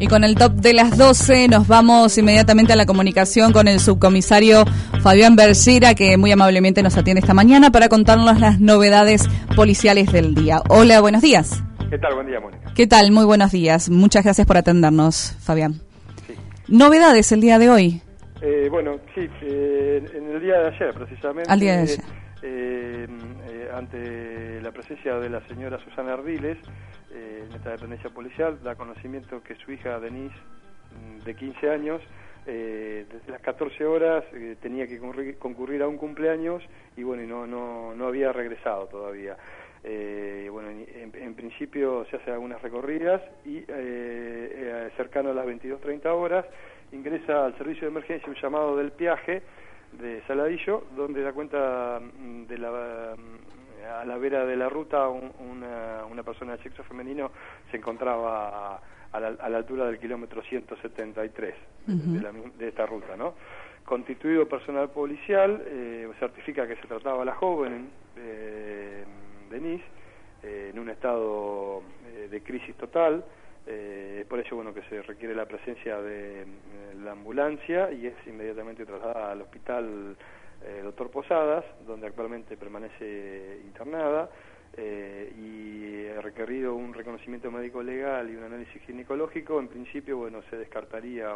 Y con el top de las 12 nos vamos inmediatamente a la comunicación con el subcomisario Fabián Bergera, que muy amablemente nos atiende esta mañana para contarnos las novedades policiales del día. Hola, buenos días. ¿Qué tal? Buen día, Mónica. ¿Qué tal? Muy buenos días. Muchas gracias por atendernos, Fabián. Sí. ¿Novedades el día de hoy? En el día de ayer, precisamente. Al día de ayer. Ante la presencia de la señora Susana Ardiles, en esta dependencia policial, da conocimiento que su hija Denise, de 15 años, desde las 14 horas tenía que concurrir a un cumpleaños y bueno, no había regresado todavía. En principio se hace algunas recorridas y cercano a las 22:30 horas ingresa al servicio de emergencia un llamado del Piaje de Saladillo, donde da cuenta a la vera de la ruta una persona de sexo femenino se encontraba a la altura del kilómetro 173 de esta ruta, ¿no? Constituido personal policial, certifica que se trataba a la joven Denise en un estado de crisis total. Por ello que se requiere la presencia de la ambulancia y es inmediatamente trasladada al hospital Dr. Posadas, donde actualmente permanece internada, y requerido un reconocimiento médico legal y un análisis ginecológico. En principio se descartaría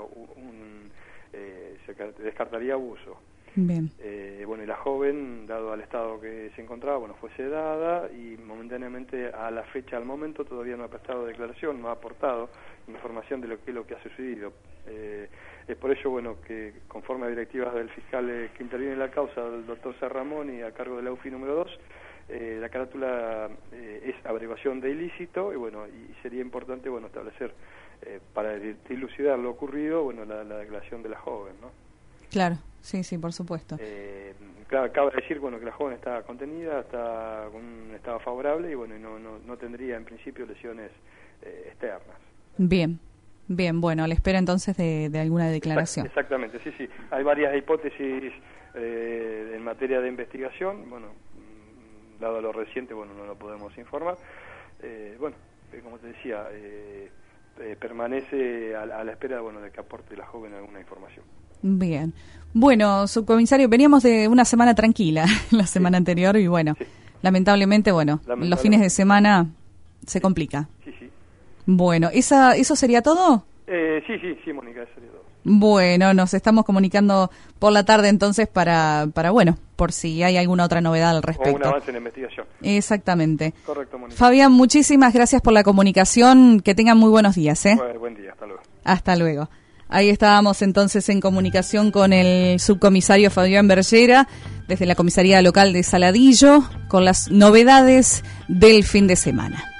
abuso. Bien. Y la joven, dado al estado que se encontraba, fue sedada y momentáneamente, al momento, todavía no ha prestado declaración, no ha aportado información de lo que ha sucedido. Es por ello, que conforme a directivas del fiscal que interviene en la causa, del doctor Serramón, y a cargo de la UFI número 2, la carátula es averiguación de ilícito y sería importante, establecer, para dilucidar lo ocurrido, la declaración de la joven, ¿no? Claro. Sí, por supuesto. Cabe decir que la joven está contenida, está con un estado favorable y no tendría en principio lesiones externas. Bien, a la espera entonces de alguna declaración. Exactamente, sí. Hay varias hipótesis en materia de investigación, dado lo reciente, no lo podemos informar. Como te decía, permanece a la espera de que aporte la joven alguna información. Bien. Bueno, subcomisario, veníamos de una semana tranquila la semana anterior y lamentablemente, los fines de semana se complica. Sí. Bueno, ¿eso sería todo? Sí, Mónica, eso sería todo. Bueno, nos estamos comunicando por la tarde entonces para por si hay alguna otra novedad al respecto. O un avance en la investigación. Exactamente. Correcto, Mónica. Fabián, muchísimas gracias por la comunicación. Que tengan muy buenos días, ¿eh? Buen día, hasta luego. Hasta luego. Ahí estábamos entonces en comunicación con el subcomisario Fabián Bergera desde la comisaría local de Saladillo con las novedades del fin de semana.